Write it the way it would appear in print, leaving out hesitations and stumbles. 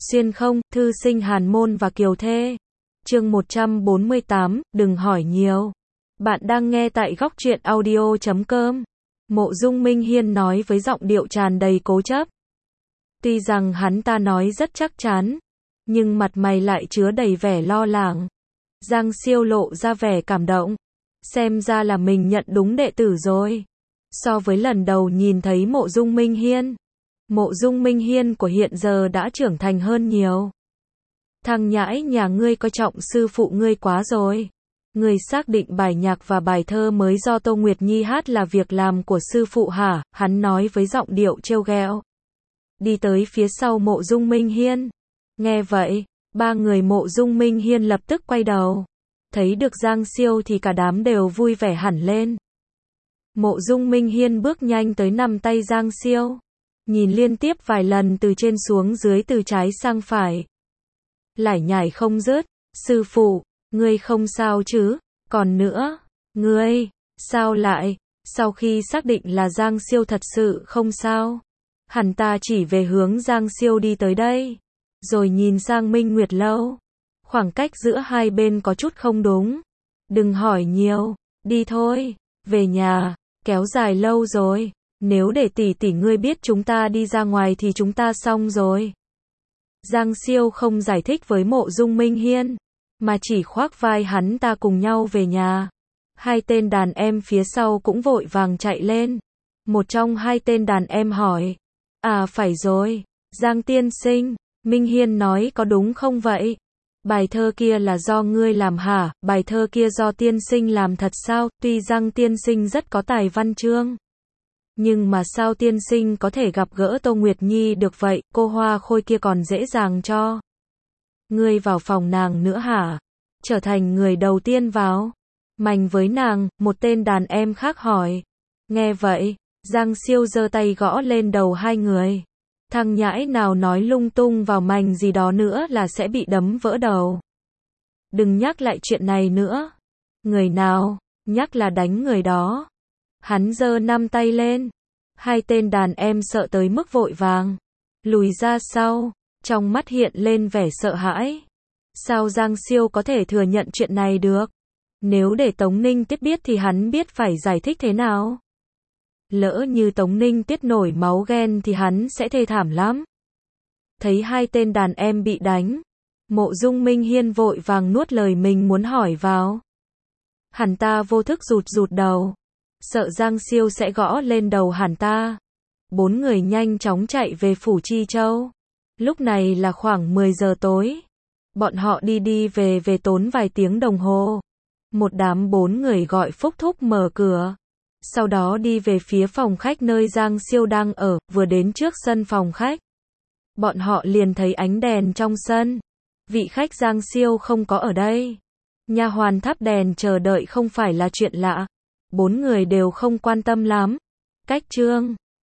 Xuyên không, thư sinh Hàn Môn và Kiều Thê. Chương 148, đừng hỏi nhiều. Bạn đang nghe tại góc truyện audio.com. Mộ Dung Minh Hiên nói với giọng điệu tràn đầy cố chấp. Tuy rằng hắn ta nói rất chắc chắn, nhưng mặt mày lại chứa đầy vẻ lo lắng. Giang Siêu lộ ra vẻ cảm động. Xem ra là mình nhận đúng đệ tử rồi. So với lần đầu nhìn thấy Mộ Dung Minh Hiên, Mộ Dung Minh Hiên của hiện giờ đã trưởng thành hơn nhiều. Thằng nhãi nhà ngươi coi trọng sư phụ ngươi quá rồi. Ngươi xác định bài nhạc và bài thơ mới do Tô Nguyệt Nhi hát là việc làm của sư phụ hả? Hắn nói với giọng điệu trêu ghẹo. Đi tới phía sau Mộ Dung Minh Hiên. Nghe vậy, ba người Mộ Dung Minh Hiên lập tức quay đầu. Thấy được Giang Siêu thì cả đám đều vui vẻ hẳn lên. Mộ Dung Minh Hiên bước nhanh tới nắm tay Giang Siêu. Nhìn liên tiếp vài lần từ trên xuống dưới, từ trái sang phải. Lải nhải không dứt. Sư phụ, ngươi không sao chứ? Còn nữa, ngươi, sao lại? Sau khi xác định là Giang Siêu thật sự không sao, hắn ta chỉ về hướng Giang Siêu đi tới đây. Rồi nhìn sang Minh Nguyệt Lâu. Khoảng cách giữa hai bên có chút không đúng. Đừng hỏi nhiều, đi thôi, về nhà, kéo dài lâu rồi. Nếu để tỷ ngươi biết chúng ta đi ra ngoài thì chúng ta xong rồi. Giang Siêu không giải thích với Mộ Dung Minh Hiên, mà chỉ khoác vai hắn ta cùng nhau về nhà. Hai tên đàn em phía sau cũng vội vàng chạy lên. Một trong hai tên đàn em hỏi. À phải rồi, Giang tiên sinh, Minh Hiên nói có đúng không vậy? Bài thơ kia là do ngươi làm hả? Bài thơ kia do tiên sinh làm thật sao? Tuy Giang tiên sinh rất có tài văn chương, nhưng mà sao tiên sinh có thể gặp gỡ Tô Nguyệt Nhi được vậy? Cô Hoa Khôi kia còn dễ dàng cho ngươi vào phòng nàng nữa hả? Trở thành người đầu tiên vào mành với nàng, một tên đàn em khác hỏi. Nghe vậy, Giang Siêu giơ tay gõ lên đầu hai người. Thằng nhãi nào nói lung tung vào mành gì đó nữa là sẽ bị đấm vỡ đầu. Đừng nhắc lại chuyện này nữa. Người nào nhắc là đánh người đó. Hắn giơ năm tay lên. Hai tên đàn em sợ tới mức vội vàng lùi ra sau, trong mắt hiện lên vẻ sợ hãi. Sao Giang Siêu có thể thừa nhận chuyện này được? Nếu để Tống Ninh Tiết biết thì hắn biết phải giải thích thế nào? Lỡ như Tống Ninh Tiết nổi máu ghen thì hắn sẽ thê thảm lắm. Thấy hai tên đàn em bị đánh, Mộ Dung Minh Hiên vội vàng nuốt lời mình muốn hỏi vào. Hắn ta vô thức rụt rụt đầu, sợ Giang Siêu sẽ gõ lên đầu hắn ta. Bốn người nhanh chóng chạy về phủ Chi Châu. Lúc này là khoảng 10 giờ tối. Bọn họ đi về tốn vài tiếng đồng hồ. Một đám bốn người gọi Phúc Thúc mở cửa. Sau đó đi về phía phòng khách nơi Giang Siêu đang ở. Vừa đến trước sân phòng khách, bọn họ liền thấy ánh đèn trong sân. Vị khách Giang Siêu không có ở đây. Nha hoàn thắp đèn chờ đợi không phải là chuyện lạ. Bốn người đều không quan tâm lắm. Cách trương